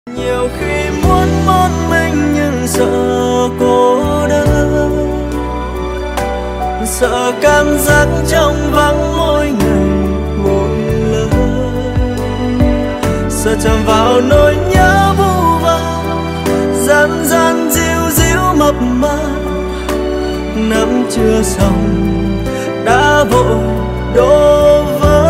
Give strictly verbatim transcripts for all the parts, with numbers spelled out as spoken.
Nhiều khi muốn một mình nhưng sợ cô đơn, sợ cảm giác trong vắng mỗi ngày một lời, sợ chạm vào nỗi nhớ vu vơ gian gian díu díu mập mờ, nắm chưa xong đã vội đổ vỡ.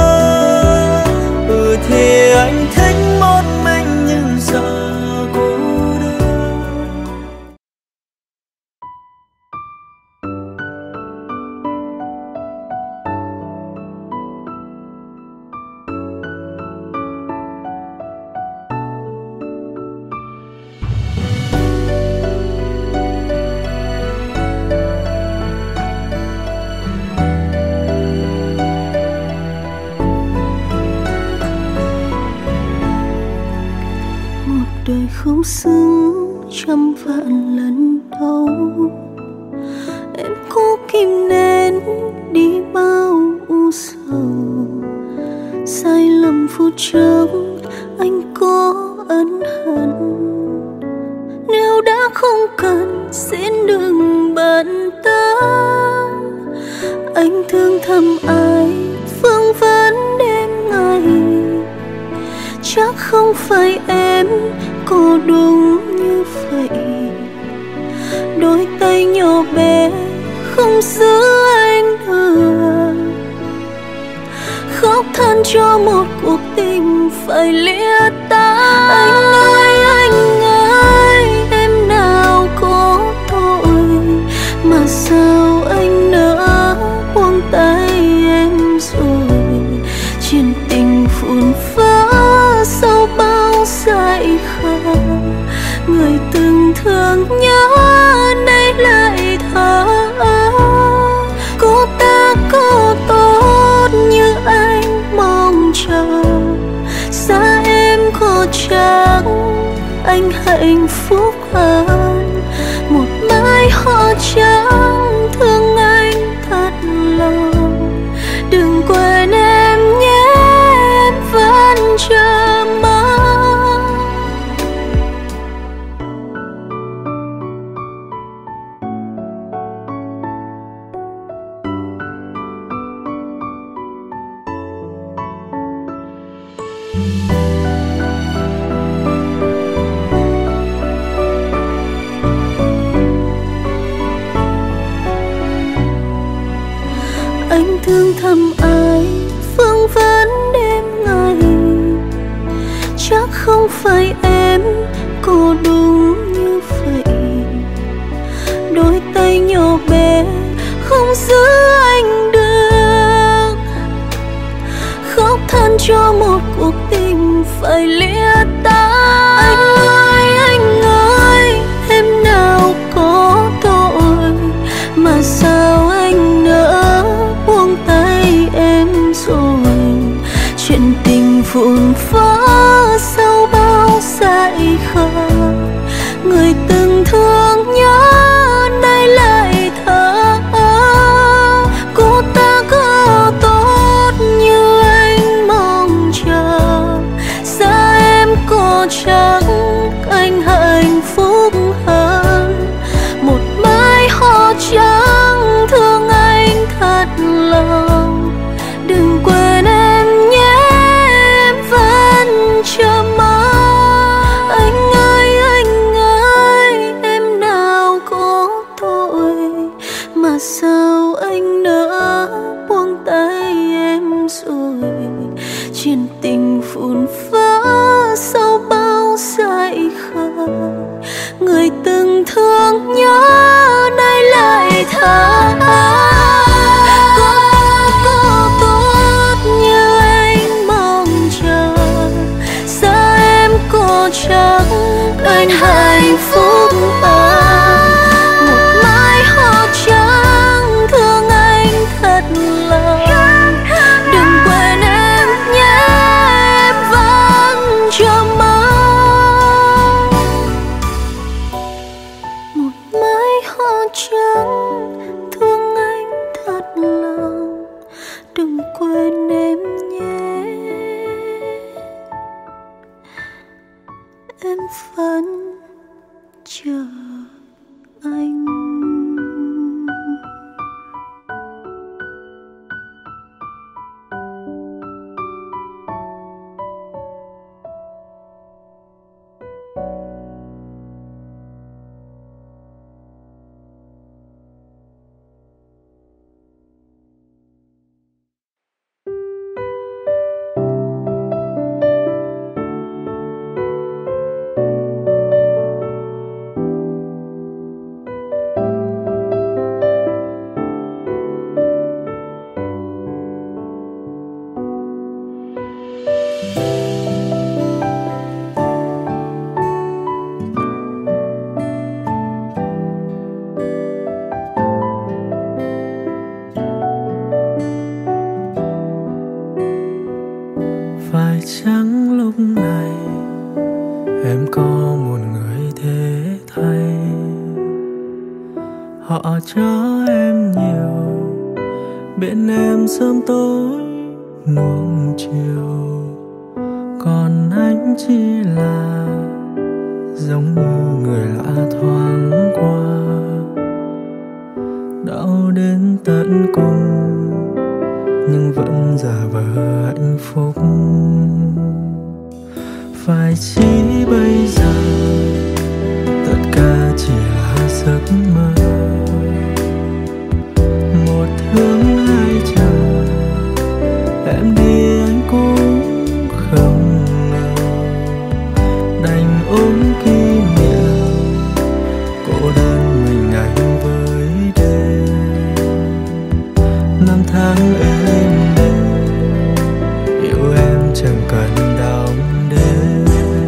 Ừ thì anh thích một mình nhưng sợ cô đơn. Đời không xứng trăm vạn lần đâu, em cố kìm nén đi bao u sầu. Sai lầm phút chốc anh có ân hận, nếu đã không cần xin đừng bận tâm. Anh thương thầm ai phương vấn đêm ngày, chắc không phải em có đúng như vậy. Đôi tay nhỏ bé không giữ anh được, khóc than cho một cuộc tình phải lìa tay. Anh ơi anh ơi, em nào có tội mà sao anh nỡ buông tay em rồi. Chuyện tình phun phá sau bao dại khờ, người từng thương nhớ nay lại thở ơ. Cô ta có tốt như anh mong chờ, xa em có chắc anh hạnh phúc hơn. Một mai họ trắng thương anh thật lòng, đừng quên em nhé, em vẫn chờ mong. Anh thương thầm ai phương vấn đêm ngày, chắc không phải em có đúng như vậy. Đôi tay nhỏ bé không giữ anh được, khóc than cho một cuộc tình phải lìa tay. Anh ơi anh ơi, em nào có tội mà sao anh nỡ buông tay em rồi. Chuyện tình vụn vỡ sau bao dại khờ, người từng thương nhớ nay lại thở ơ. Cô ta có tốt như anh mong chờ, xa em có chắc anh hạnh phúc hơn. Một mai họ trắng thương anh thật lòng, đừng quên em nhé, em vẫn chờ mong. Anh ơi anh ơi, em nào có tội mà sao anh nỡ buông tay em rồi. Chuyện tình phun phá sau bao dại khờ, người từng thương nhớ nay lại thở ơ. Có tốt như anh mong chờ, xa em có chắc anh hạnh phúc hơn. Một mai họ trắng thương anh thật lòng, đừng quên em nhé, em vẫn chờ mong. Một mai họ trắng thương anh thật lòng, đừng quên em nhé, em vẫn chờ anh. Phải chăng lúc này em có một người thế thay, họ cho em nhiều, bên em sớm tối nuông chiều, còn anh chỉ là giống như người lạ thoáng qua, đau đến tận cùng nhưng vẫn giả vờ hạnh phúc. Phải chỉ bây giờ tất cả chỉ là giấc mơ, một thương hai chờ, em đi anh cũng không ngờ, đành ôm kỷ niệm cô đơn mình anh với đêm. Năm tháng êm đềm yêu em chẳng cần đong đếm,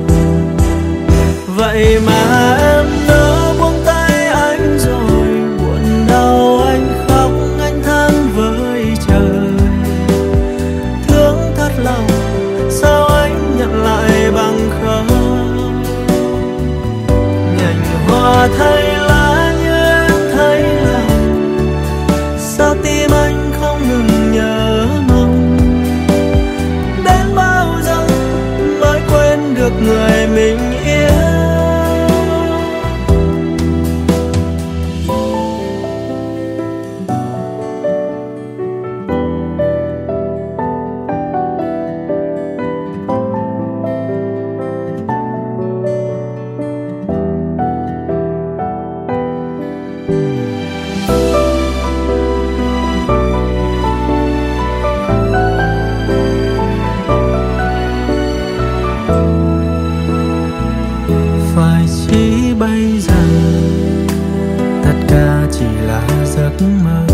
vậy mà em nỡ buông tay anh rồi, buồn đau anh khóc anh than với trời. Thương thật lòng sao anh nhận lại bằng không, nhành hoa thay lá như em thấy lòng, sao tim anh không ngừng nhớ mong. Đến bao giờ mới quên được người mình yêu. Phải chỉ bây giờ tất cả chỉ là giấc mơ,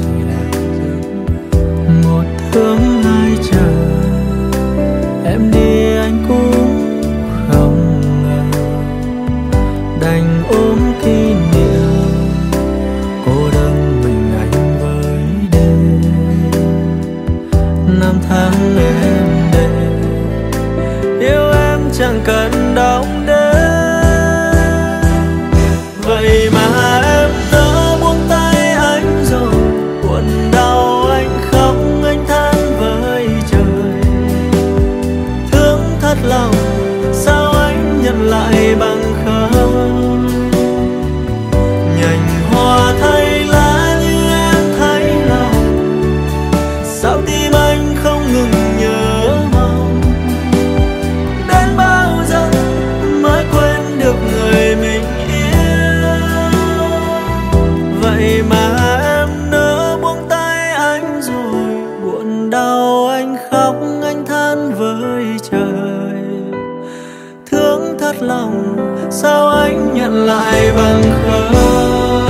một thương hai chờ, em đi anh cũng không ngờ, đành ôm kỷ niệm cô đơn mình anh với đêm. Năm tháng êm đềm yêu em chẳng cần đong đếm, vậy mà em đã buông tay anh rồi, buồn đau anh khóc anh than với trời. Thương thật lòng sao anh nhận lại bằng không, nhành hoa thay lá như em thấy lòng, sao tim anh không ngừng nhớ mong. Đến bao giờ mới quên được người mình yêu, vậy mà em nỡ buông tay anh rồi, buồn đau anh khóc anh than với trời. Thương thật lòng sao anh nhận lại bằng không,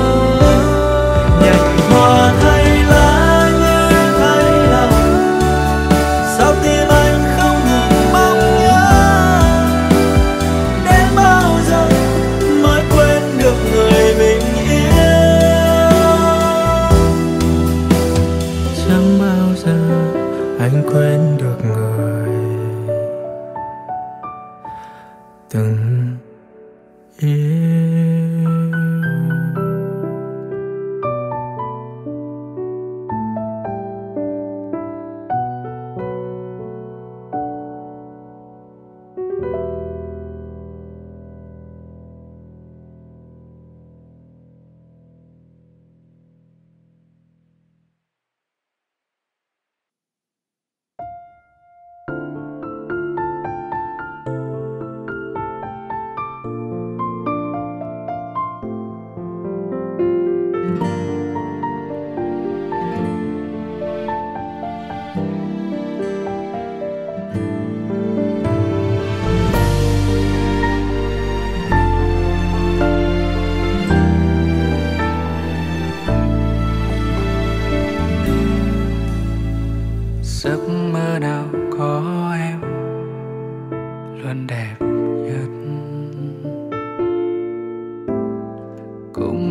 nhành hoa thay lá như em thấy lòng, sao tim anh không ngừng mong nhớ. Đến bao giờ mới quên được người mình yêu, chẳng bao giờ anh quên được người từng yêu.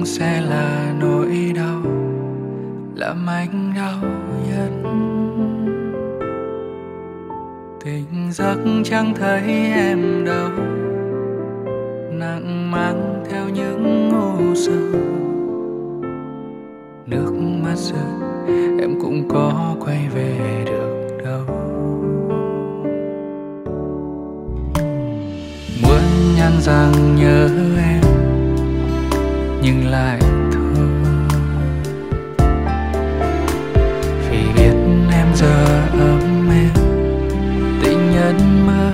sẽ là nỗi đau làm anh đau nhất. Tỉnh giấc chẳng thấy em đâu, nặng mang theo những u sầu. Nước mắt rơi em cũng có quay về được đâu. Muốn nhắn rằng nhớ em nhưng lại thôi, vì biết em giờ ấm êm tình nhân mơ.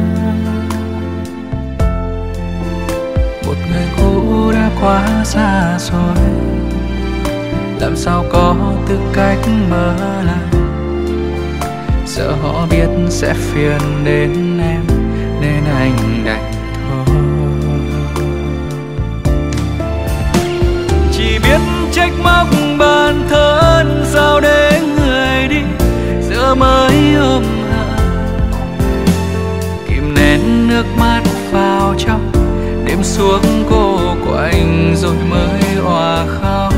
Một người cũ đã quá xa rồi, làm sao có tư cách mở lại. Sợ họ biết sẽ phiền đến em nên anh đành thôi. Chỉ biết trách móc bản thân, sao để người đi giờ mới ôm hận. Kìm nén nước mắt vào trong, đêm xuống cô của anh rồi mới òa khóc.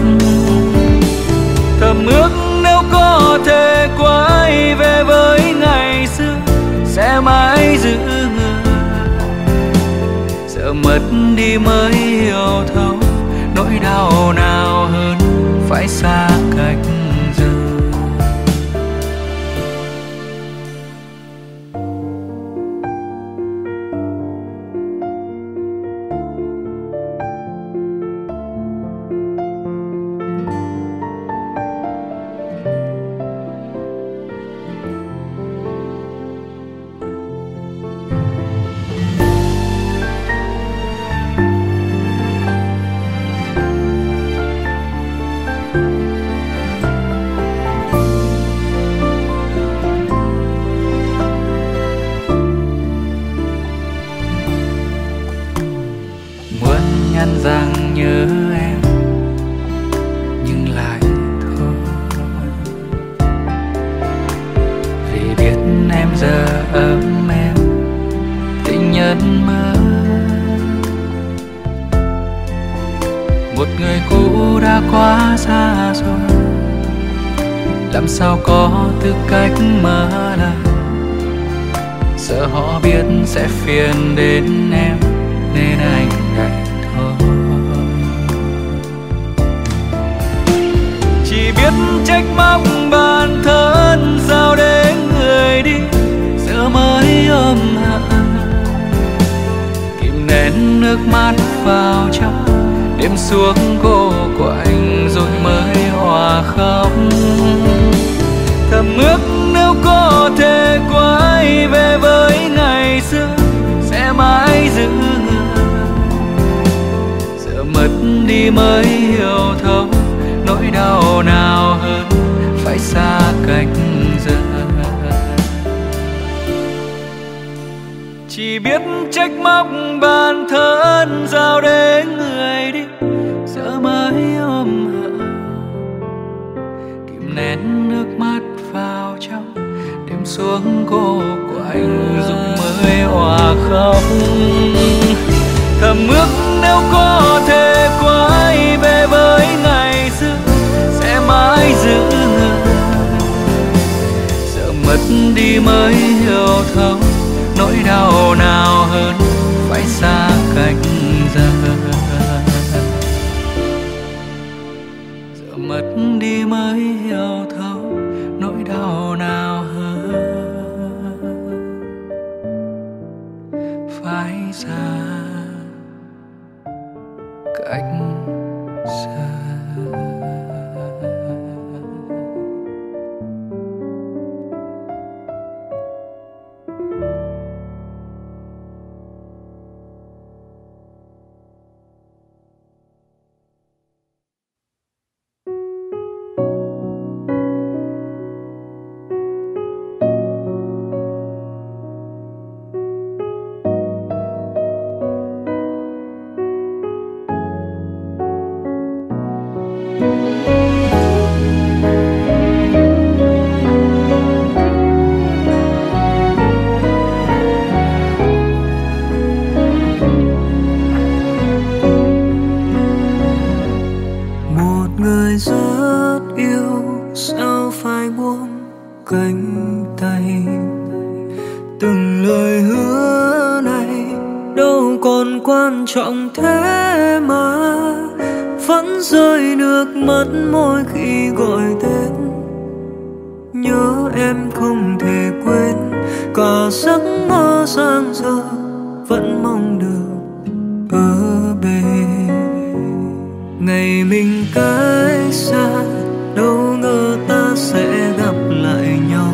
Thầm ước nếu có thể quay về với ngày xưa sẽ mãi giữ người. Giờ mất đi mới hiểu thấu nỗi đau nào hơn phải xa cách giờ. Rằng nhớ em nhưng lại thôi, vì biết em giờ ấm em tình nhân mơ. Một người cũ đã quá xa rồi, làm sao có tư cách mở lại. Sợ họ biết sẽ phiền đến em nên anh đành thôi. Chỉ biết trách móc bản thân, sao để người đi giờ mới ôm hận. Kìm nén nước mắt vào trong, đêm xuống cô của anh rồi mới hòa khóc. Thầm ước nếu có thể quay về với ngày xưa sẽ mãi giữ người. Giờ mất đi mới hiểu thấu nỗi đau nào hơn phải xa cách giờ. Chỉ biết trách móc bản thân, sao để người đi giờ mới ôm hận. Kìm nén nước mắt vào trong, đêm xuống cô của anh rồi mới hòa khóc. Thầm ước nếu có thể quay về với ngày xưa sẽ mãi giữ người. Giờ mất đi mới hiểu thấu nỗi đau nào hơn phải xa cách giờ. Giờ mất đi mới hiểu thấu nỗi đau nào hơn phải xa cách xa. còn quan trọng thế mà, vẫn rơi nước mắt mỗi khi gọi tên. Nhớ em không thể quên, cả giấc mơ giang dở vẫn mong được ở bên. Ngày mình cách xa, đâu ngờ ta sẽ gặp lại nhau.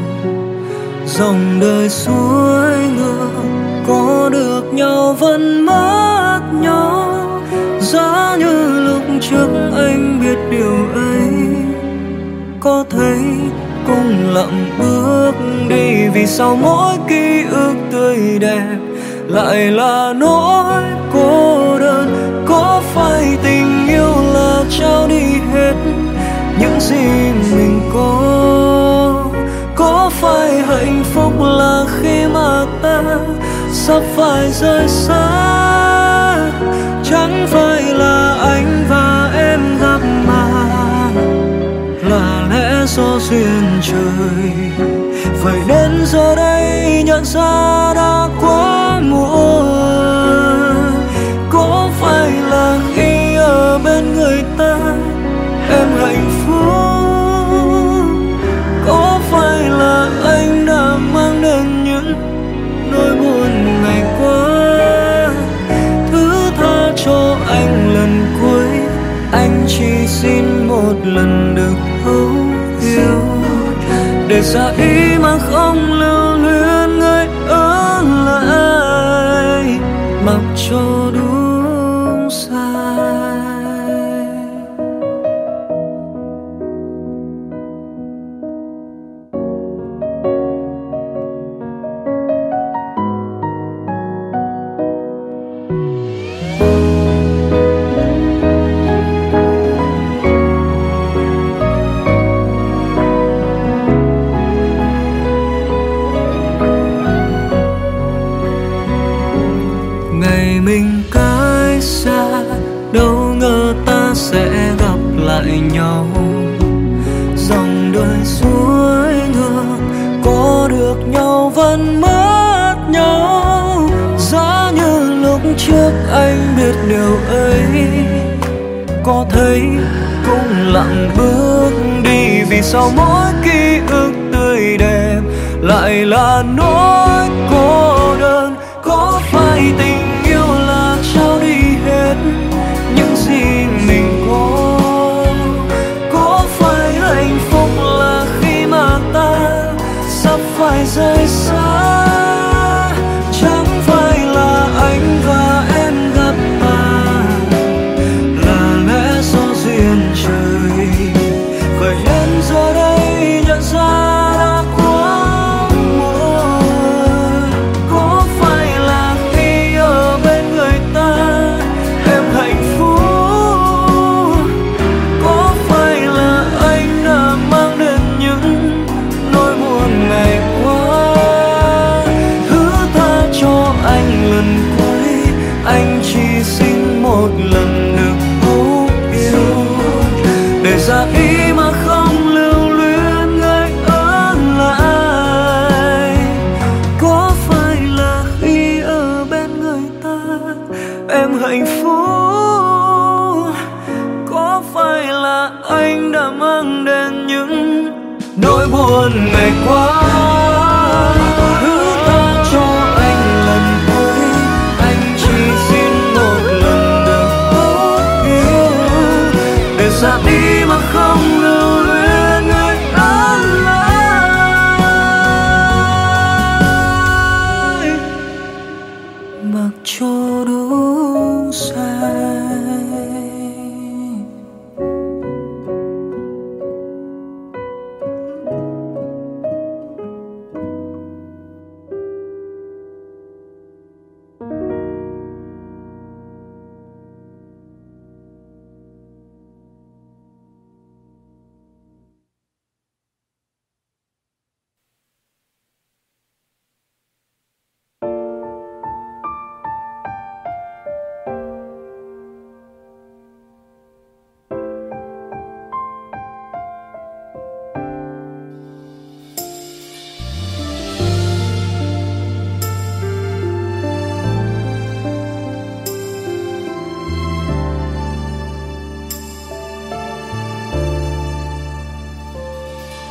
Dòng đời suối ngược, có được nhau vẫn mất nhau. Giá như lúc trước anh biết điều ấy, có thấy cũng lặng bước đi. Vì sao mỗi ký ức tươi đẹp lại là nỗi cô đơn? Có phải tình yêu là trao đi hết những gì mình có? Có phải hạnh phúc là khi mà ta sắp phải rời xa? Chẳng phải là anh và em gặp mà, là lẽ do duyên trời. Vậy nên giờ đây nhận ra đã quá muộn. Có phải là khi ở bên người ta em hạnh phúc? Có phải là anh đã mang đến những nỗi buồn ngày qua? Thứ tha cho anh lần cuối, anh chỉ xin một lần được thấu hiểu. Để ra ý mà không lưu luyến người ở lại, mặc cho đúng sai. Ngày mình cách xa, đâu ngờ ta sẽ gặp lại nhau. Dòng đời suối ngược, có được nhau vẫn mất nhau. Giá như lúc trước anh biết điều ấy, có thấy cũng lặng bước đi. Vì sao mỗi ký ức tươi đẹp lại là nỗi cô đơn? Có phải tình yêu là trao đi hết những gì mình có? Có phải hạnh phúc là khi mà ta sắp phải rời xa? Chẳng phải là anh và em gặp mà, là lẽ do duyên trời. Vậy nên giờ đây nhận ra đã quá muộn. Có phải là khi ở bên người ta em hạnh phúc? Có phải là anh đã mang đến những nỗi buồn ngày qua? Thứ tha cho anh lần cuối, anh chỉ xin một lần được thấu hiểu. Để ra ý mà không lưu luyến người ở lại. Có phải là khi ở bên người ta em hạnh phúc? Có phải là anh đã mang đến những nỗi buồn ngày qua? Thứ tha cho anh lần cuối, anh chỉ xin một lần được thấu hiểu. Để ra đi mà không lưu luyến người ở lại, mặc cho đúng sai.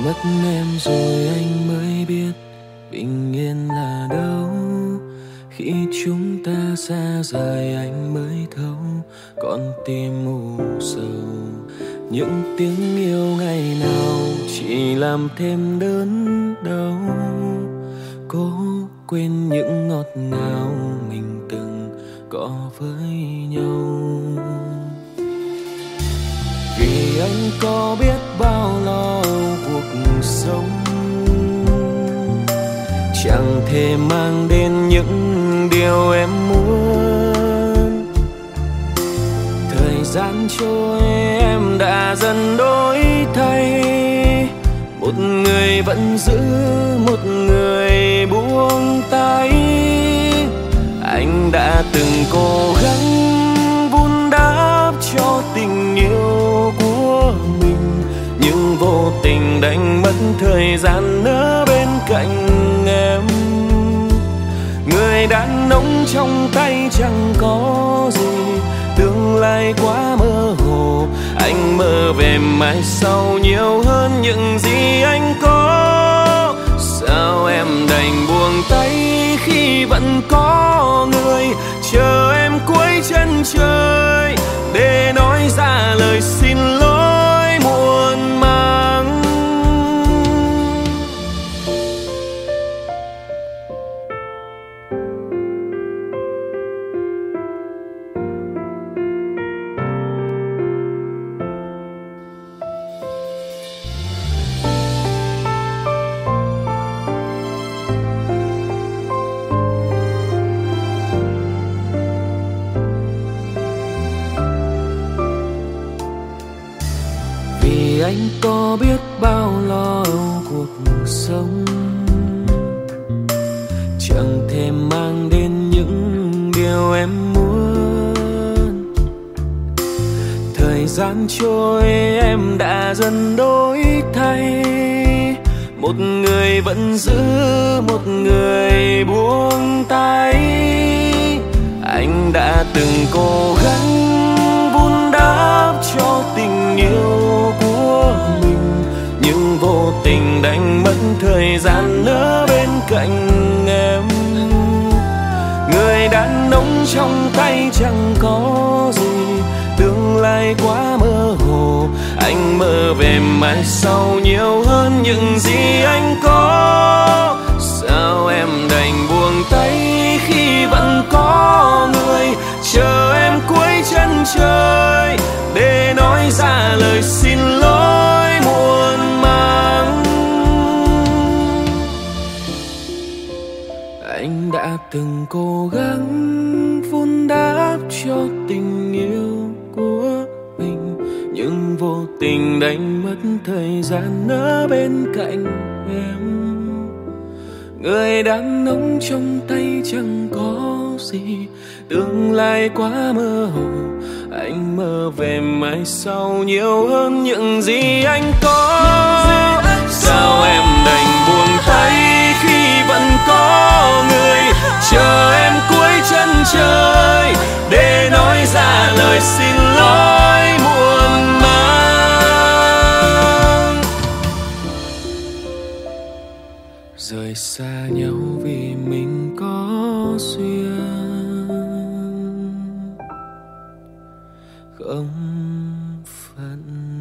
mất em rồi anh mới biết bình yên là đâu. Khi chúng ta xa rời anh mới thấu con tim mù sầu. Những tiếng yêu ngày nào chỉ làm thêm đớn đau. Cố quên những ngọt ngào mình từng có với nhau. Vì anh có biết bao lo cuộc sống, chẳng thể mang đến những điều em muốn. Thời gian trôi em đã dần đổi thay, một người vẫn giữ, một người buông tay. Anh đã từng cố gắng vun đắp cho tình yêu của mình, nhưng vô tình đánh mất thời gian ở bên cạnh em. Người đàn ông trong tay chẳng có gì, tương lai quá mơ hồ. Anh mơ về mai sau nhiều hơn những gì anh có. Sao em đành buông tay khi vẫn có người chờ em cuối chân trời để nói ra lời xin lỗi muộn màng. Anh có biết bao lo âu cuộc sống, chẳng thể mang đến những điều em muốn. Thời gian trôi em đã dần đổi thay, một người vẫn giữ, một người buông tay. Anh đã từng cố gắng vun đắp cho tình yêu của mình, nhưng vô tình đánh mất thời gian ở bên cạnh em. Người đàn ông trong tay chẳng có gì, tương lai quá mơ hồ. Anh mơ về mai sau nhiều hơn những gì anh có. Sao em đành buông tay khi vẫn có người chờ em cuối chân trời để nói ra lời xin lỗi muộn màng. Anh đã từng cố gắng vun đắp cho tình yêu của mình, nhưng vô tình đánh mất thời gian ở bên cạnh em. Người đàn ông trong tay chẳng có gì, tương lai quá mơ hồ. Anh mơ về mai sau nhiều hơn những gì anh có. Sao em đành buông tay khi vẫn có người chờ em cuối chân trời để nói ra lời xin lỗi muộn màng. Rời xa nhau vì mình có duyên không phận.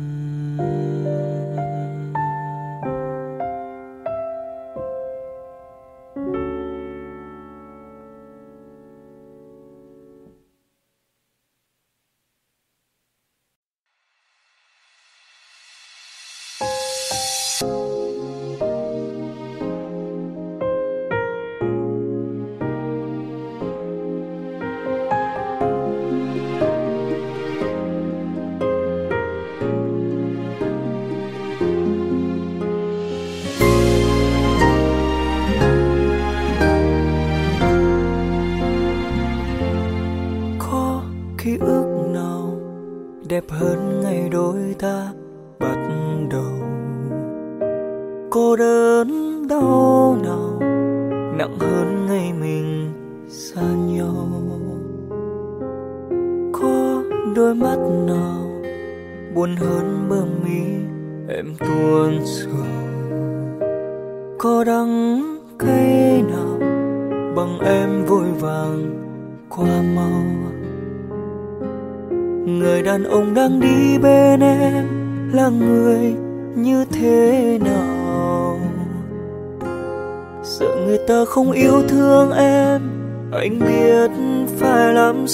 Đẹp hơn ngày đôi ta bắt đầu. Cô đơn đau nào nặng hơn ngày mình xa nhau. Có đôi mắt nào buồn hơn bờ mi em tuôn sầu. Có đắng cay nào bằng em vội vàng qua mau. Người đàn ông đang đi bên em là người như thế nào? Sợ người ta không yêu thương em, anh biết phải làm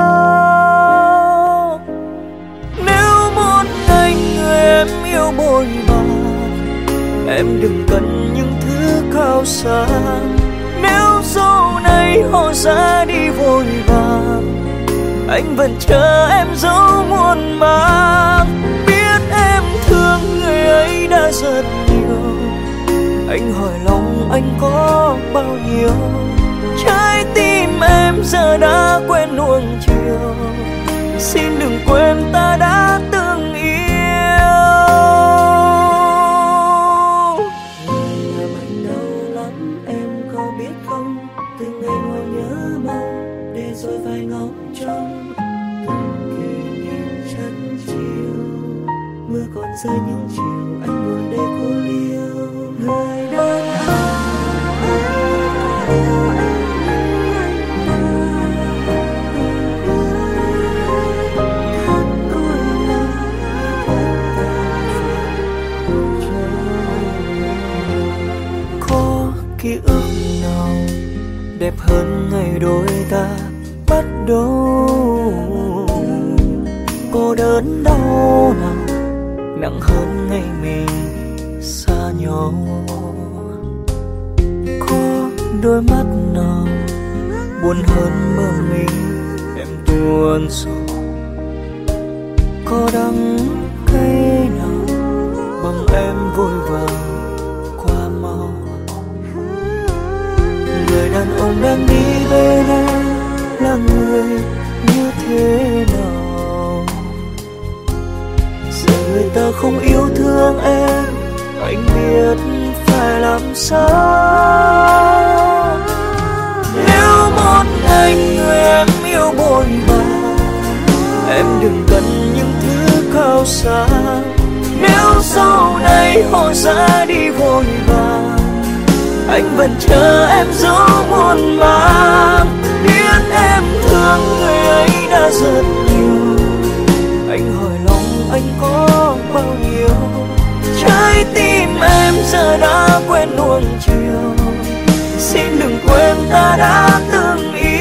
sao. Nếu một ngày người em yêu bội bạc, em đừng cần những thứ cao xa. Nếu sau này họ ra đi vội vàng, anh vẫn chờ em dấu muôn màng. Biết em thương người ấy đã rất nhiều, anh hỏi lòng anh có bao nhiêu. Trái tim em giờ đã quen nuông chiều, xin đừng quên ta đã từng yêu. Người làm anh đau lắm em có biết không? Từng ngày ngồi nhớ mong để rồi phải ngóng trông từng kỷ niệm chân chiều. Mưa còn rơi những chiều anh ngồi đây cô liêu. Người đàn ký ức nào đẹp hơn ngày đôi ta bắt đầu? Cô đớn đau nào nặng hơn ngày mình xa nhau? Có đôi mắt nào buồn hơn mơ mình em tuôn sầu? Có đắng cay nào bằng em vội vàng qua mau? Người đàn ông đang đi bên em là người như thế nào? Sợ người ta không yêu thương em, anh biết phải làm sao. Nếu một ngày người em yêu bội bạc, em đừng cần những thứ cao xa. Nếu sau này họ ra đi vội vàng, anh vẫn chờ em dấu muôn màng. Biết em thương người ấy đã rất nhiều, anh hỏi lòng anh có bao nhiêu. Trái tim em giờ đã quen nuông chiều, xin đừng quên ta đã từng yêu.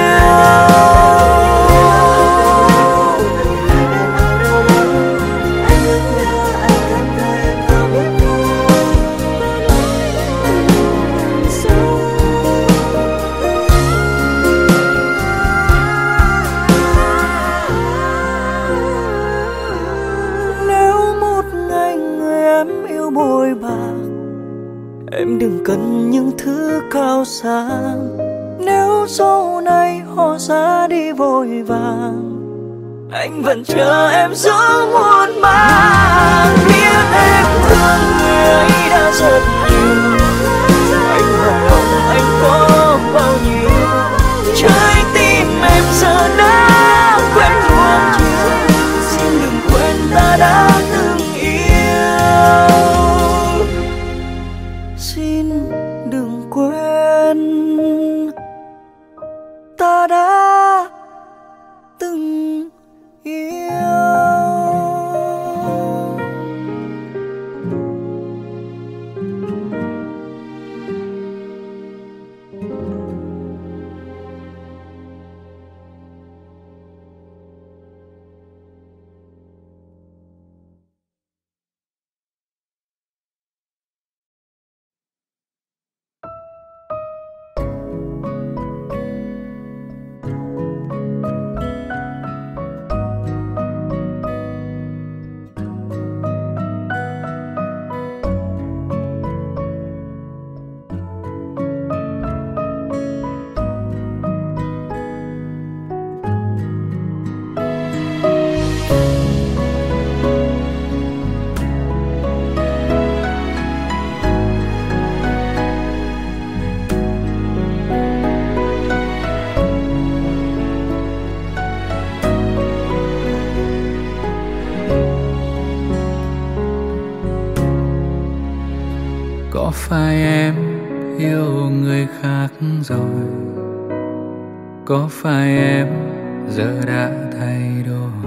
Em đừng cần những thứ cao xa. Nếu sau này họ ra đi vội vàng, anh vẫn chờ em giữa muôn màng. Biết em thương người ấy đã rất nhiều, anh hỏi lòng anh có bao nhiêu. Trái tim em giờ đã quen nuông chiều, xin đừng quên ta đã từng yêu. Xin đừng quên ta đã từng yêu. phải em yêu người khác rồi? Có phải em giờ đã thay đổi?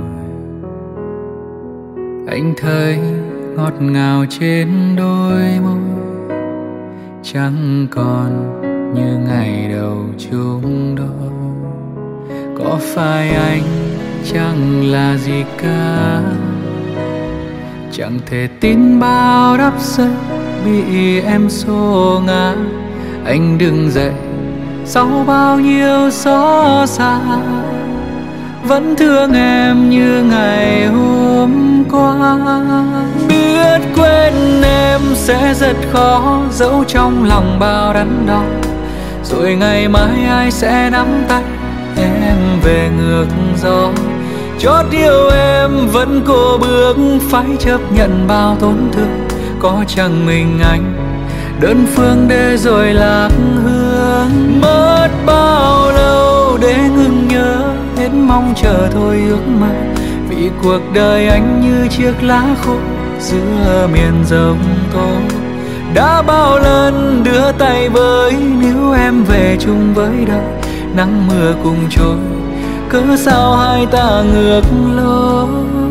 Anh thấy ngọt ngào trên đôi môi, chẳng còn như ngày đầu chung đôi. Có phải anh chẳng là gì cả, chẳng thể tin bao đắp giấc bị em xô ngã. Anh đứng dậy sau bao nhiêu xót xa, vẫn thương em như ngày hôm qua. Biết quên em sẽ rất khó, giấu trong lòng bao đắn đo. Rồi ngày mai ai sẽ nắm tay em về ngược gió. Chót yêu em vẫn cô bước, phải chấp nhận bao tổn thương. Có chẳng mình anh đơn phương để rồi lạc hương. Mất bao lâu để ngừng nhớ, hết mong chờ thôi ước mơ. Vì cuộc đời anh như chiếc lá khô giữa miền giông tố. Đã bao lần đưa tay với, nếu em về chung với đời. Nắng mưa cùng trôi, cớ sao hai ta ngược lối.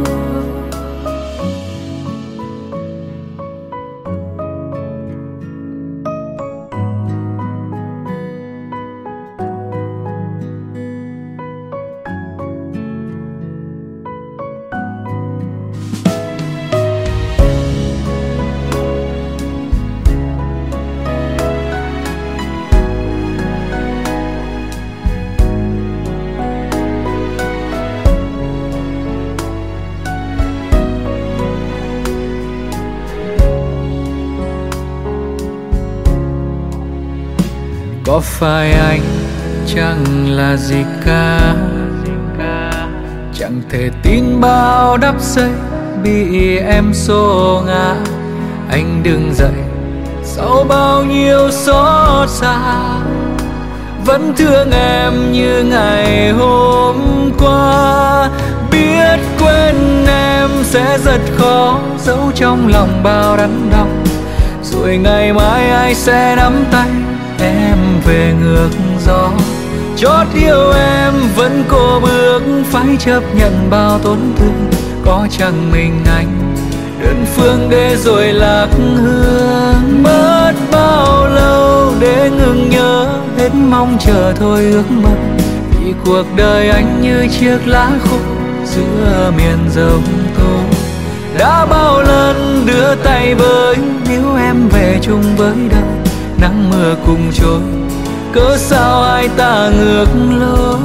Có phải anh chẳng là gì cả, chẳng thể tin bao đắp giấy bị em xô ngã. Anh đứng dậy sau bao nhiêu xót xa, vẫn thương em như ngày hôm qua. Biết quên em sẽ rất khó, giấu trong lòng bao đắn đau. Rồi ngày mai ai sẽ nắm tay em về ngược gió. Chót yêu em vẫn cô bước, phải chấp nhận bao tổn thương. Có chẳng mình anh đơn phương để rồi lạc hương. Mất bao lâu để ngừng nhớ, hết mong chờ thôi ước mơ. Vì cuộc đời anh như chiếc lá khô giữa miền giông tố. Đã bao lần đưa tay với, nếu em về chung với đời. Nắng mưa cùng trôi, cớ sao hai ta ngược lối.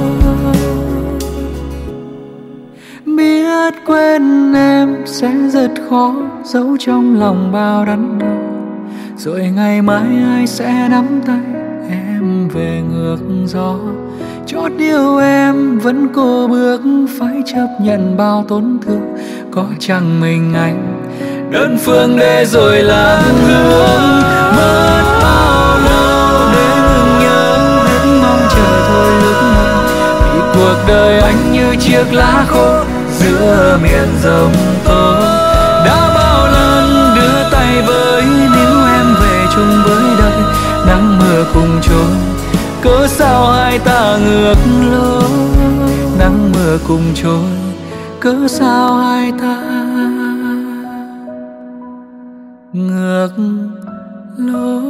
Biết quên em sẽ rất khó, giấu trong lòng bao đắn đo. Rồi ngày mai ai sẽ nắm tay em về ngược gió. Chót yêu em vẫn cô bước, phải chấp nhận bao tổn thương. Có chẳng mình anh đơn phương để rồi lạc hương. Mất bao lâu để ngừng nhớ, hết mong chờ thôi ước mơ. Vì cuộc đời anh như chiếc lá khô giữa miền giông tố. Đã bao lần đưa tay với, nếu em về chung với đời. Nắng mưa cùng trôi, cớ sao hai ta ngược lối. Nắng mưa cùng trôi, cớ sao hai ta ngược lối.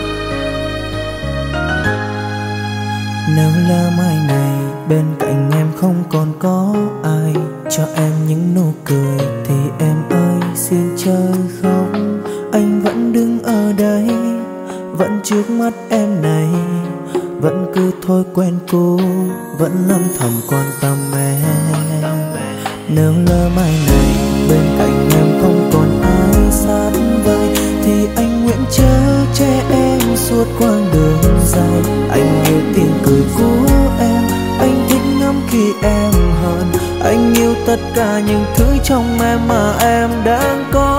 Nếu lỡ mai này bên cạnh em không còn có ai cho em những nụ cười thì em ơi xin chơi khóc. Anh vẫn đứng ở đây, vẫn trước mắt em này, vẫn cứ thôi quen cũ, vẫn âm thầm quan tâm em. Nếu lỡ mai này bên cạnh em không còn ai sát vời thì anh nguyện chở che em suốt quãng đường dài. Anh yêu tiếng cười của em, anh thích ngắm khi em hờn, anh yêu tất cả những thứ trong em mà em đang có.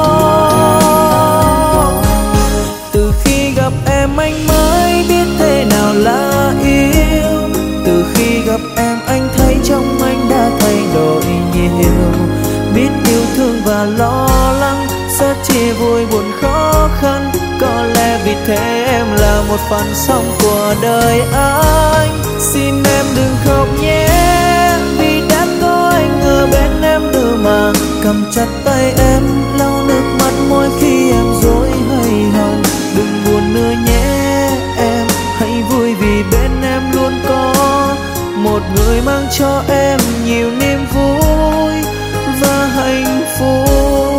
Từ khi gặp em anh mới biết thế nào là yêu, từ khi gặp em anh thấy trong anh đã thay đổi nhiều. Biết yêu thương và lo lắng, sẽ chia vui buồn khó khăn, có lẽ vì thế em là một phần sống của đời anh. Xin em đừng khóc nhé, vì đã có anh ở bên em nữa mà. Cầm chặt tay em, lau nước mắt mỗi khi em dối hay hờn. Đừng buồn nữa nhé em, hãy vui vì bên em luôn có một người mang cho em nhiều niềm vui và hạnh phúc.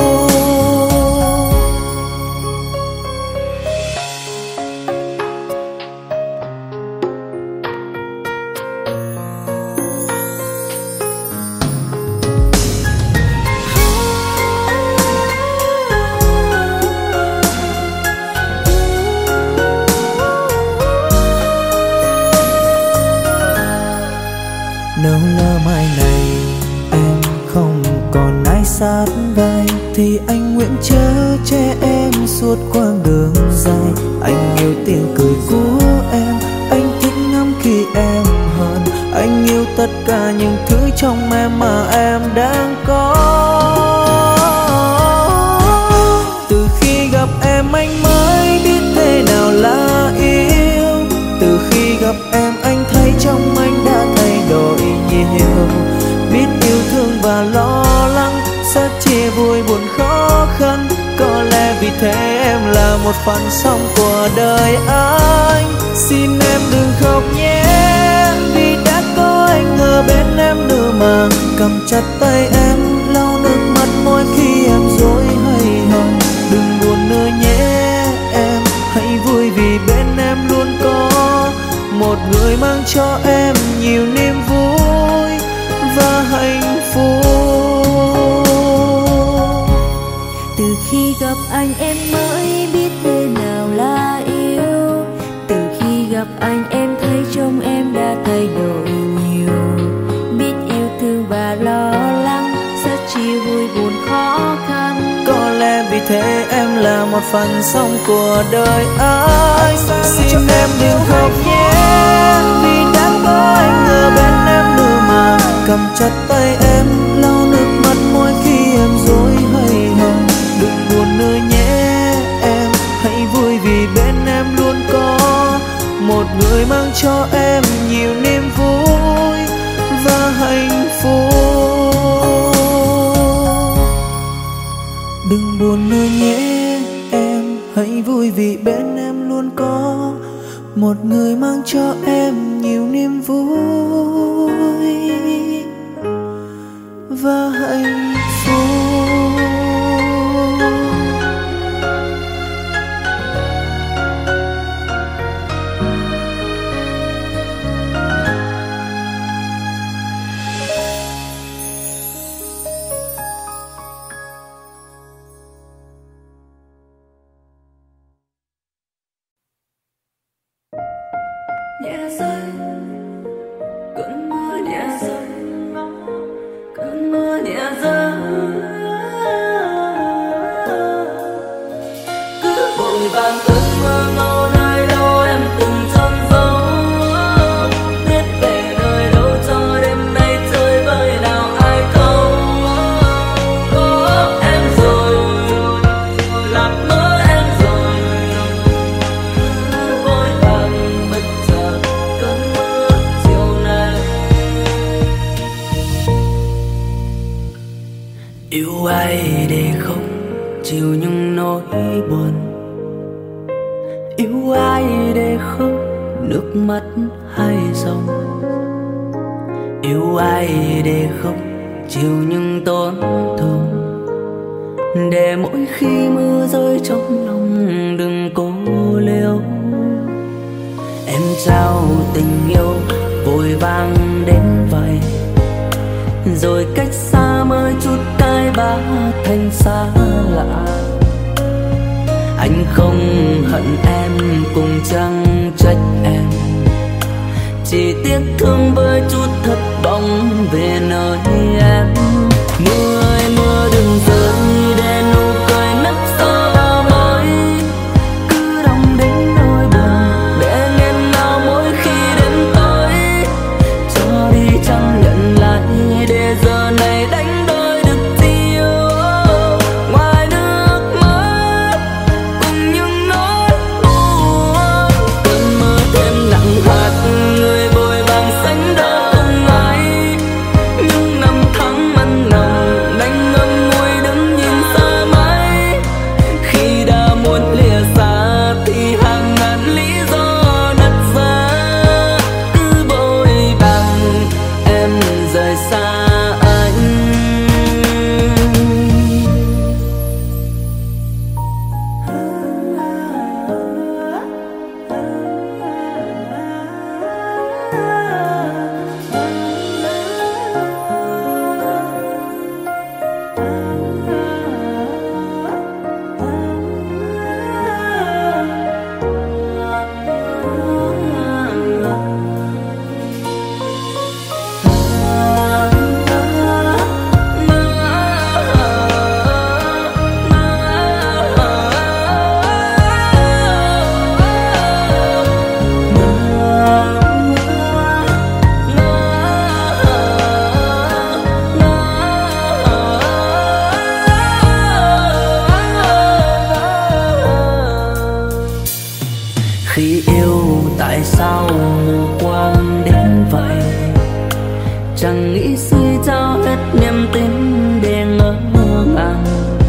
Nếu lỡ mai này em không còn ai sát vai thì anh nguyện chở che em suốt quãng đường dài. Anh yêu tiếng cười của em, anh thích ngắm khi em hờn, anh yêu tất cả những thứ trong em mà em đang có. Từ khi gặp em anh mới biết thế nào là yêu, từ khi gặp em anh thấy trong anh đã thay đổi nhiều. Biết yêu thương và lo lắng, sẽ chia vui buồn khó khăn, có lẽ vì thế em là một phần sống của đời anh. Xin em đừng khóc nhé, vì đã có anh ở bên em nữa mà. Cầm chặt tay em, lau nước mắt mỗi khi em dối hay hờn. Đừng buồn nữa nhé em, hãy vui vì bên em luôn có một người mang cho em nhiều niềm vui và hạnh phúc. Từ khi gặp anh em mới biết thế nào là yêu, từ khi gặp anh em thấy trong em đã thay đổi nhiều. Biết yêu thương và lo lắng, sẽ chia vui buồn khó khăn, có lẽ vì thế em là một phần sống của đời anh. Xin em đừng khóc nhé, vì đã có anh ở bên em nữa mà. Cầm chặt tay em, lau nước mắt mỗi khi em dối hay hờn. Đừng buồn nữa nhé em, hãy vui vì bên em luôn có một người mang cho em nhiều niềm vui và hạnh phúc. Đừng buồn nữa nhé em, hãy vui vì bên em luôn có một người mang cho em nhiều niềm vui và hạnh phúc. Nhẹ rơi, cơn mưa nhẹ rơi, cơn mưa nhẹ rơi. Cứ vội vàng cơn mưa ngâu nơi đâu em từng chôn giấu. Biết về nơi đâu cho đêm nay chơi vơi nào ai không. Có em rồi, lạc mơ em rồi. Cứ vội vàng bất chợt cơn mưa chiều nay. Yêu ai để không chịu những nỗi buồn, yêu ai để không nước mắt hay dòng. Yêu ai để không chịu những tổn thương, để mỗi khi mưa rơi trong lòng đừng cố liêu. Em trao tình yêu vội vàng đến vậy, rồi cách xa mới chút cái bá thành xa lạ. Anh không hận em cũng chẳng trách em, chỉ tiếc thương với chút thất vọng về nơi em. Mưa ơi mưa đừng rơi để nụ cười nấp sau bao môi, cứ đong đến nỗi buồn để nghẹn ngào mỗi khi đến tối. Cho đi chẳng nhận lại để giờ này đánh đôi được gì yêu. Ngoài nước mắt cùng những nỗi buồn, cơn mưa thêm nặng hạt người vội vàng sánh đôi cùng ai. Những năm tháng mặn nồng đành ngậm ngùi đứng nhìn xa mãi. Khi đã muốn lìa xa thì hàng ngàn lý do đặt ra, cứ vội vàng em rời xa anh. Khi yêu tại sao mù quáng đến vậy, chẳng nghĩ suy trao hết niềm tin để ngỡ ngàng.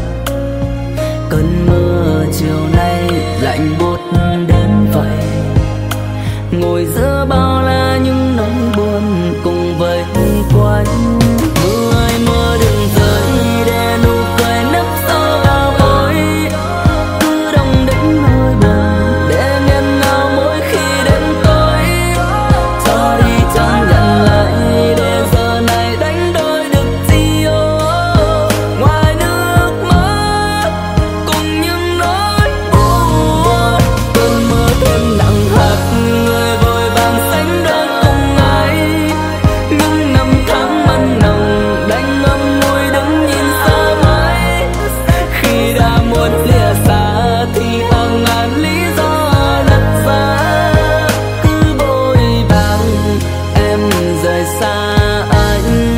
Cơn mưa chiều nay lạnh buốt đến vậy, ngồi giữa bao la những nỗi buồn cùng với quanh. Mưa ơi mưa đừng rơi để nụ cười nấp sau bao môi, cứ đong đến nỗi buồn để nghẹn ngào mỗi khi đến tối. Cho đi chẳng nhận lại để giờ này đánh đôi được gì yêu. Ngoài nước mắt cùng những nỗi buồn, cơn mưa thêm nặng hạt người vội vàng sánh đôi cùng ai. Những năm tháng mặn nồng đành ngậm ngùi đứng nhìn xa mãi. Khi đã muốn lìa xa thì hàng ngàn lý do đặt ra, cứ vội vàng em rời xa anh.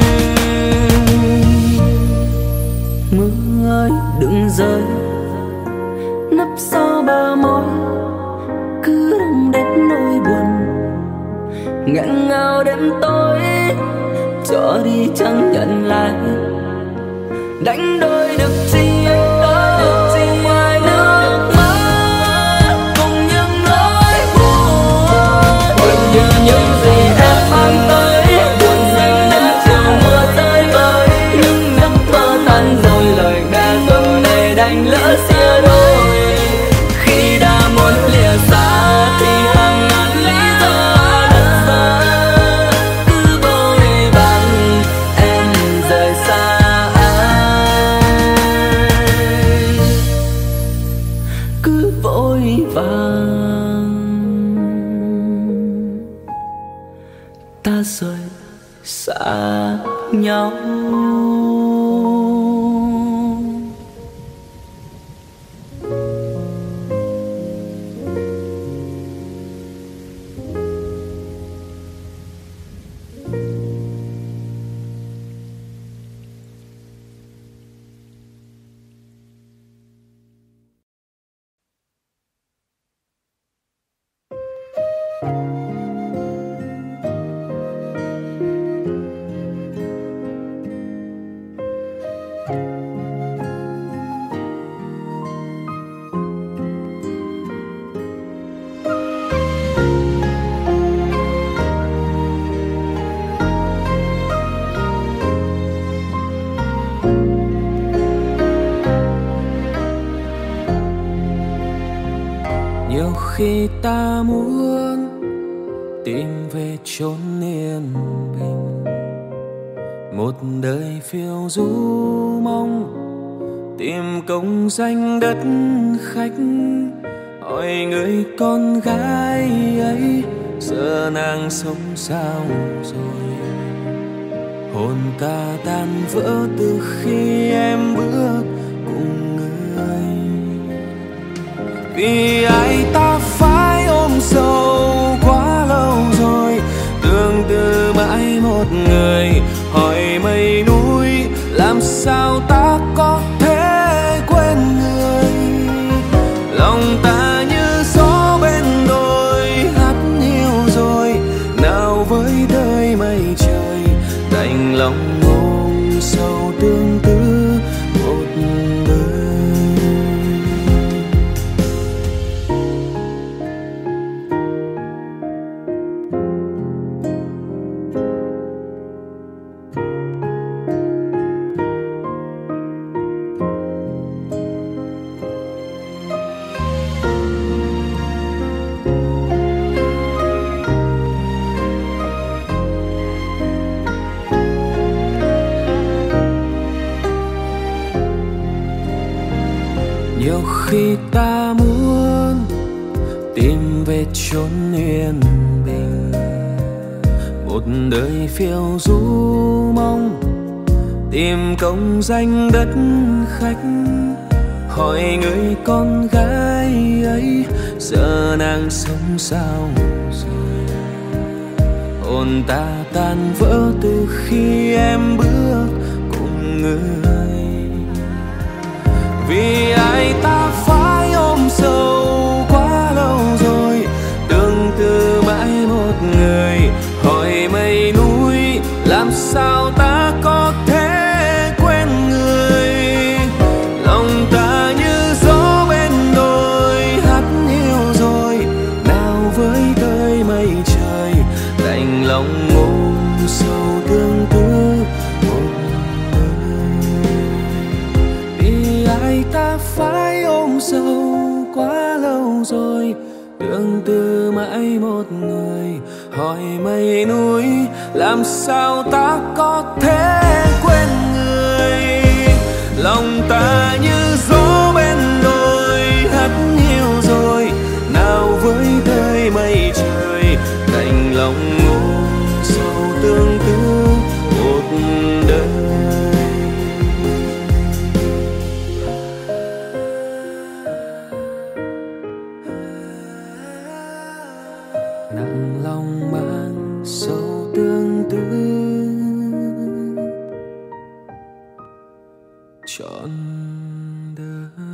Mưa ơi đừng rơi nấp sau bờ môi, cứ đong đến nỗi buồn nghẹn ngào đến tối. Cho đi chẳng nhận lại đánh đôi được chi. Ngoài nước mắt cùng những nỗi buồn, buồn như những gì em mang tới. Buồn như những chiều mưa rơi vơi, những giấc mơ tan rồi lời đã giờ này đành lỡ xia đôi. Khi đã muốn lìa xa thì hàng ngàn lý do đặt ra, cứ vội vàng em rời xa anh. Cứ vội vàng ta rời xa nhau. ta muốn tìm về chốn yên bình, một đời phiêu du mong tìm công danh đất khách. Hỏi người con gái ấy giờ nàng sống sao rồi, hồn ta tan vỡ từ khi em bước cùng người. Vì ai ta phải ôm sâu quá lâu rồi, tương tư mãi một người. Hỏi mây núi làm sao ta có thể quên người, lòng ta như gió bên đồi hát nhiều rồi. Nào với đời mây trời đành lòng ôm sâu tương tư một đời. Nhiều khi ta muốn tìm về chốn yên bình, một đời phiêu du mong tìm công danh đất khách. Hỏi người con gái ấy giờ nàng sống sao rồi, hồn ta tan vỡ từ khi em bước cùng người. Vì ai ta phải ôm sâu quá lâu rồi, tương tư mãi một người. Hỏi mây núi làm sao ta có thể quên người, lòng ta như gió bên đồi hát nhiều rồi. Nào với đời mây trời đành lòng ôm sâu tương tư một đời. Vì ai ta phải ôm sâu quá lâu rồi, tương tư mãi một người. Hỏi mây núi làm sao ta có thể quên người, lòng ta như gió bên đồi hát nhiều rồi. Nào với đời mây trời đành lòng ôm sâu tương tư một đời. Nặng lòng mang sâu tương tư trọn đời.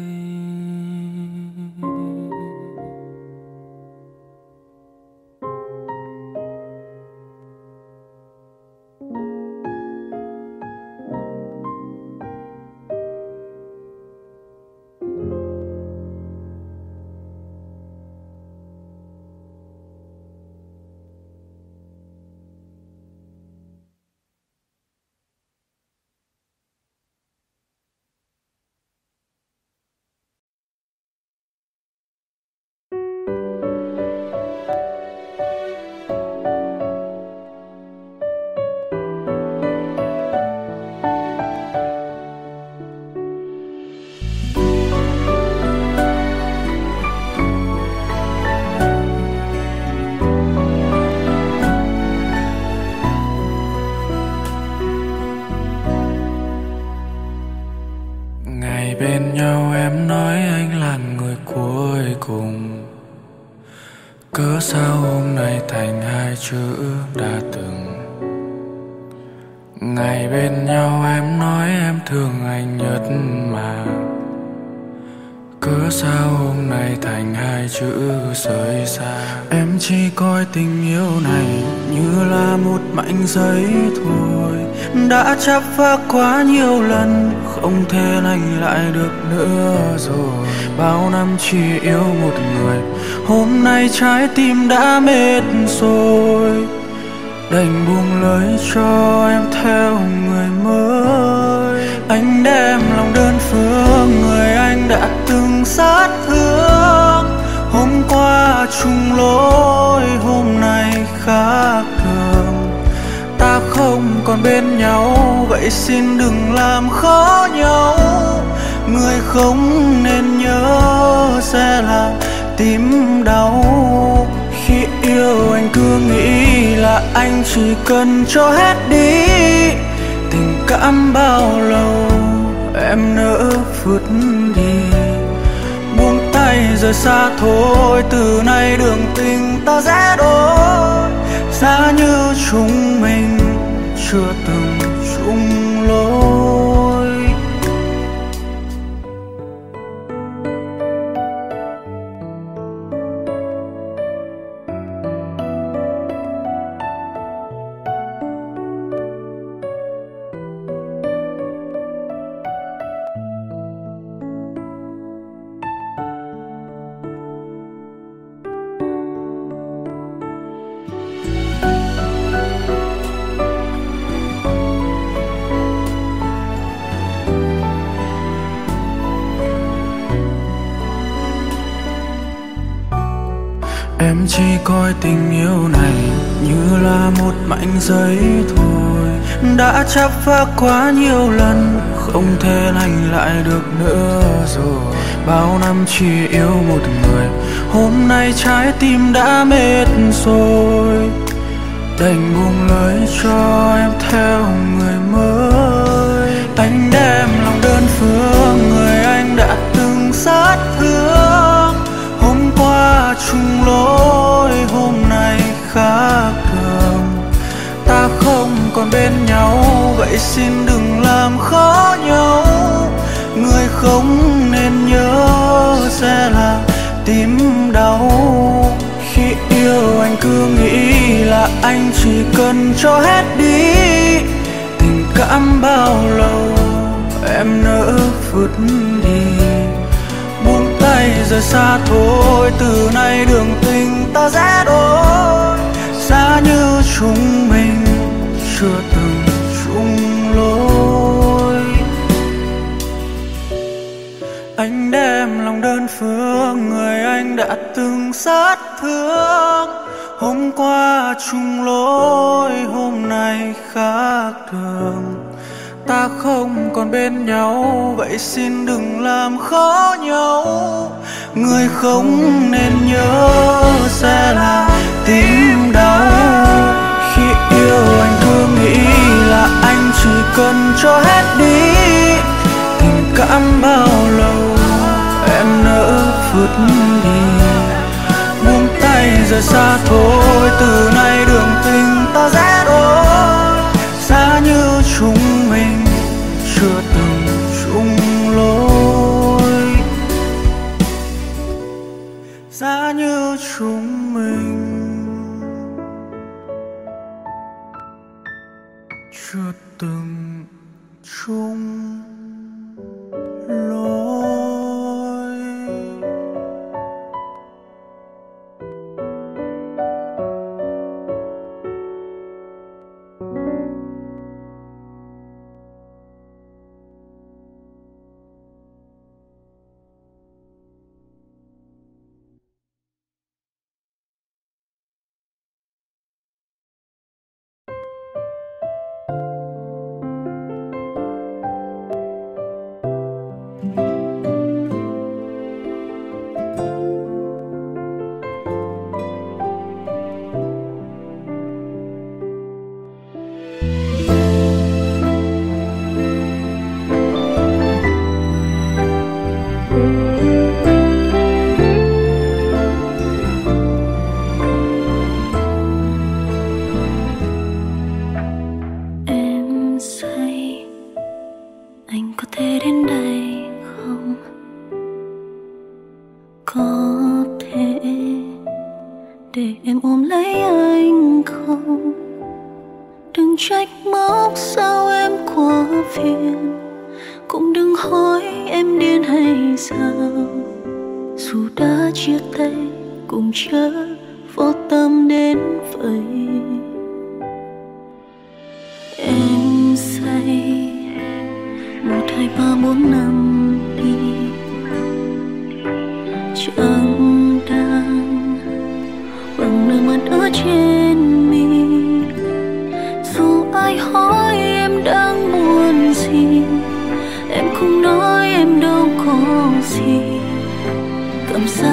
Bên nhau em nói anh là người cuối cùng, cớ sao hôm nay thành hai chữ đã từng. Ngày bên nhau em nói em thương anh nhất mà, cớ sao hôm nay thành hai chữ rời xa. Em chỉ coi tình yêu này như là một mảnh giấy thôi, đã chắp vác quá nhiều lần, không thể lành lại được nữa rồi. Bao năm chỉ yêu một người, hôm nay trái tim đã mệt rồi, đành buông lời cho em theo người mới. Anh đem lòng đơn phương người anh đã từng sát thương, hôm qua chung lối hôm nay khác thường. Ta không còn bên nhau, vậy xin đừng làm khó nhau. Người không nên nhớ sẽ làm tim đau. Khi yêu anh cứ nghĩ là anh chỉ cần cho hết đi. Tình cảm bao lâu em nỡ phút đi. Buông tay rời xa thôi, từ nay đường tình ta sẽ đổi. Giá như chúng mình chưa từng chung lối. Em chỉ coi tình yêu này như là một mảnh giấy thôi. Đã chấp phá quá nhiều lần, không thể lành lại được nữa rồi. Bao năm chỉ yêu một người, hôm nay trái tim đã mệt rồi. Đành buông lời cho em theo người mới. Anh đem lòng đơn phương người anh đã từng sát thương. Hôm qua chung lối hôm nay khác thường. Ta không còn bên nhau, vậy xin đừng làm khó nhau. Người không nên nhớ sẽ là tim đau. Khi yêu anh cứ nghĩ là anh chỉ cần cho hết đi. Tình cảm bao lâu em nỡ phút đi. Buông tay rời xa thôi, từ nay đường tình ta sẽ đổi. Giá như chúng mình chưa từng chung lối. Anh đem lòng đơn phương người anh đã từng sát thương. Hôm qua chung lối hôm nay khác thường. Ta không còn bên nhau, vậy xin đừng làm khó nhau. Người không nên nhớ sẽ là tim đau. Khi yêu anh cứ nghĩ là anh chỉ cần cho hết đi. Tình cảm bao lâu em nỡ phút đi. Buông tay rời xa thôi, từ nay đường tình ta sẽ đổi. Giá như chúng mình chưa từng chung lối. Giá như chúng mình chưa từng chung lối.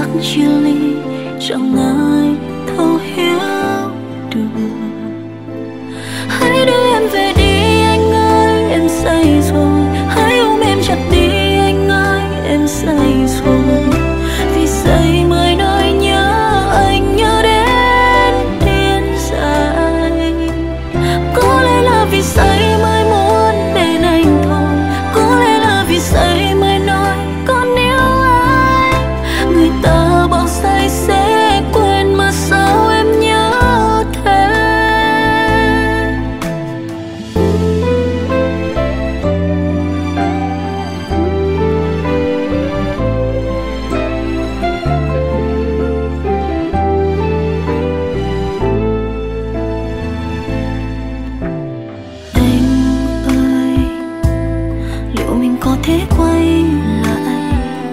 giác chia ly chẳng ai thấu hiểu được. Hãy đưa em về đi anh ơi, em say rồi. Hãy ôm em chặt đi anh ơi, em say rồi. Vì say mới nói nhớ anh, nhớ đến điên dại. Có lẽ là vì say mới muốn bên anh thôi. Có lẽ là vì say mới nói còn yêu anh. Người ta bảo say sẽ quên mà sao em nhớ thế. Thế quay lại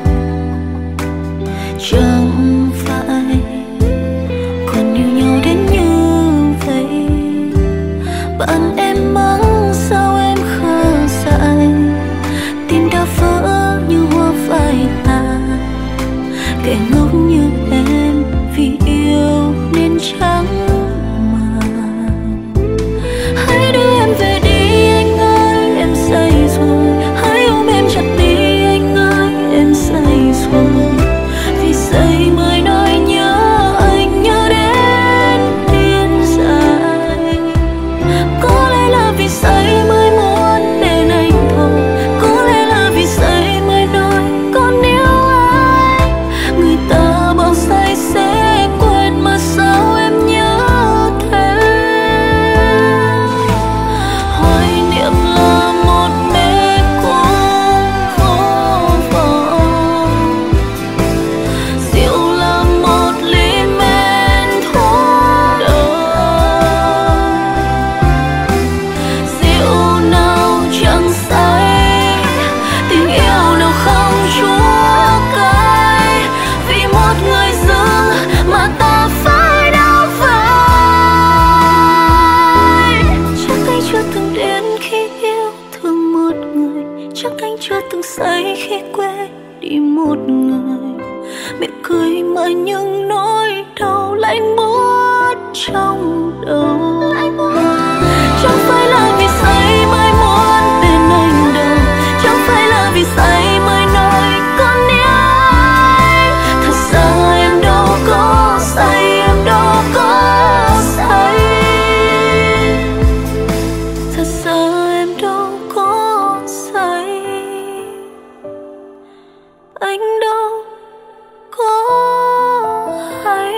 chẳng phải còn yêu nhau đến như vậy. Bạn em mắng sao em khờ dại, tim đã vỡ như hoa phai tàn. Kẻ ngốc như em vì yêu nên chẳng màng. Hãy đưa em về đi anh ơi, em say rồi. Vì say mới nói nhớ anh, nhớ đến điên dại. Có lẽ là vì say mới muốn bên anh thôi. Có lẽ là vì say mới nói còn yêu anh. Người ta bảo say sẽ quên mà sao em nhớ thế. Hoài niệm là một mê cung vô vọng. Rượu là một ly men thuốc đời. Rượu nào chẳng say, tình yêu nào không chúa cay. Vì một người dưng mà ta phải đau vai. Chắc anh chưa từng đến khi yêu thương một người. Chắc anh chưa từng say khi quên đi một người. Miệng cười mà những nỗi đau lạnh buốt trong đầu. Chẳng phải là vì say mới muốn bên anh đâu. Chẳng phải là vì say mới nói con yêu anh. Thật ra em đâu có say, em đâu có say. Thật ra em đâu có say, anh đâu có hay.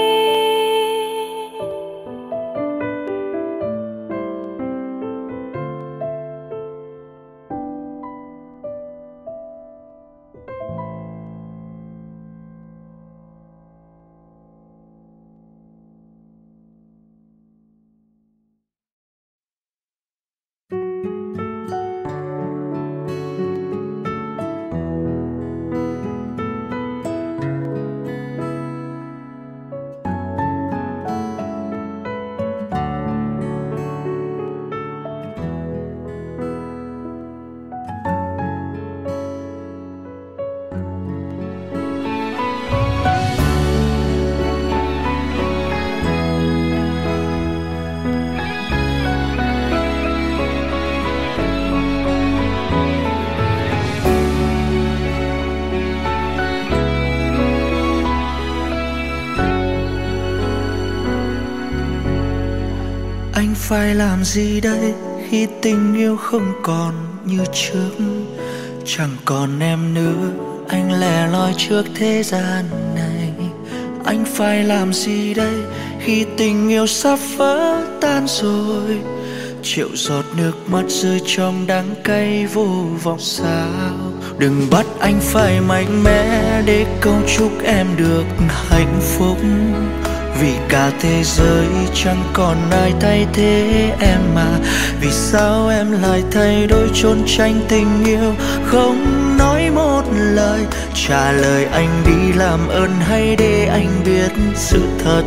Anh phải làm gì đây khi tình yêu không còn như trước? Chẳng còn em nữa, anh lẻ loi trước thế gian này. Anh phải làm gì đây khi tình yêu sắp vỡ tan rồi? Triệu giọt nước mắt rơi trong đắng cay vô vọng sao? Đừng bắt anh phải mạnh mẽ để câu chúc em được hạnh phúc. Vì cả thế giới chẳng còn ai thay thế em mà. Vì sao em lại thay đổi trốn tránh tình yêu, không nói một lời? Trả lời anh đi làm ơn, hãy để anh biết sự thật.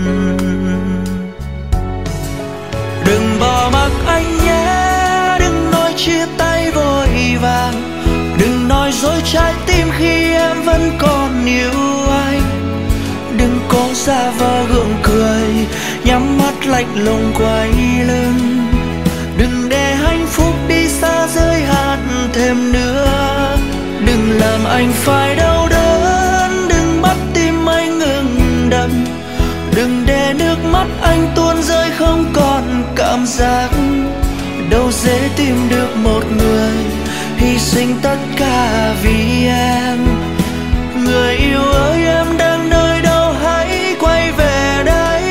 Đừng bỏ mặc anh nhé, đừng nói chia tay vội vàng. Đừng nói dối trái tim khi em vẫn còn yêu anh. giả vờ gượng cười, nhắm mắt lạnh lùng quay lưng. Đừng để hạnh phúc đi xa giới hạn thêm nữa. Đừng làm anh phải đau đớn, đừng bắt tim anh ngừng đập. Đừng để nước mắt anh tuôn rơi không còn cảm giác. Đâu dễ tìm được một người hy sinh tất cả vì em. Người yêu ơi, em đang nơi đâu, hãy quay về đây.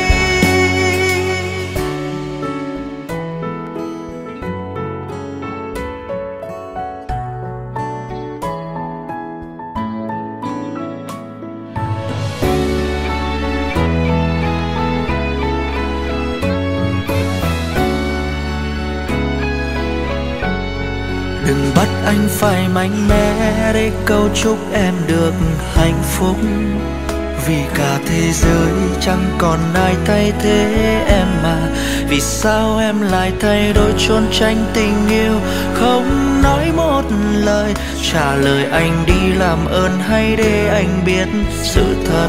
Đừng bắt anh phải mạnh mẽ để cầu chúc em được hạnh phúc. Vì cả thế giới chẳng còn ai thay thế em mà. Vì sao em lại thay đổi trốn tránh tình yêu, không nói một lời trả lời anh đi làm ơn, hay để anh biết sự thật.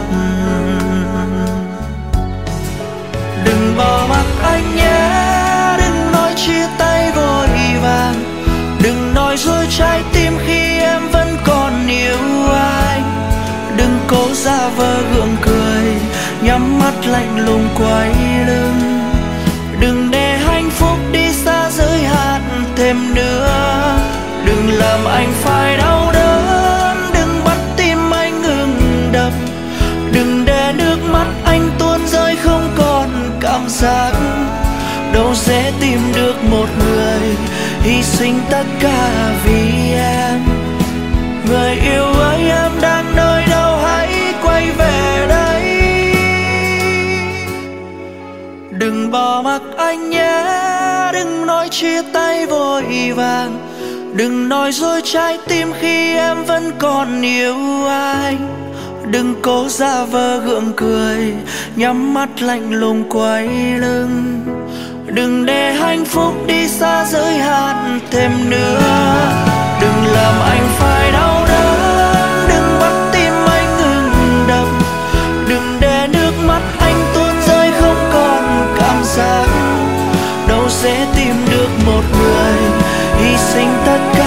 Đừng bỏ mặc anh nhé, đừng nói chia tay vội vàng. Đừng nói dối trái tim khi em vẫn còn yêu anh. Đừng cố giả vờ gượng cười, nhắm mắt lạnh lùng quay lưng. Đừng để hạnh phúc đi xa giới hạn thêm nữa. Đừng làm anh phải đau đớn, đừng bắt tim anh ngừng đập. Đừng để nước mắt anh tuôn rơi không còn cảm giác. Đâu dễ tìm được một người hy sinh tất cả vì em. Người yêu ơi, em đang nơi đâu, hãy quay về đây. Đừng bỏ mặc anh nhé, đừng nói chia tay vội vàng. Đừng nói dối trái tim khi em vẫn còn yêu anh. Đừng cố giả vờ gượng cười, nhắm mắt lạnh lùng quay lưng. Đừng để hạnh phúc đi xa giới hạn thêm nữa. Đừng làm anh phải đau đớn, đừng bắt tim anh ngừng đập. Đừng để nước mắt anh tuôn rơi không còn cảm giác. Đâu dễ tìm được một người hy sinh tất cả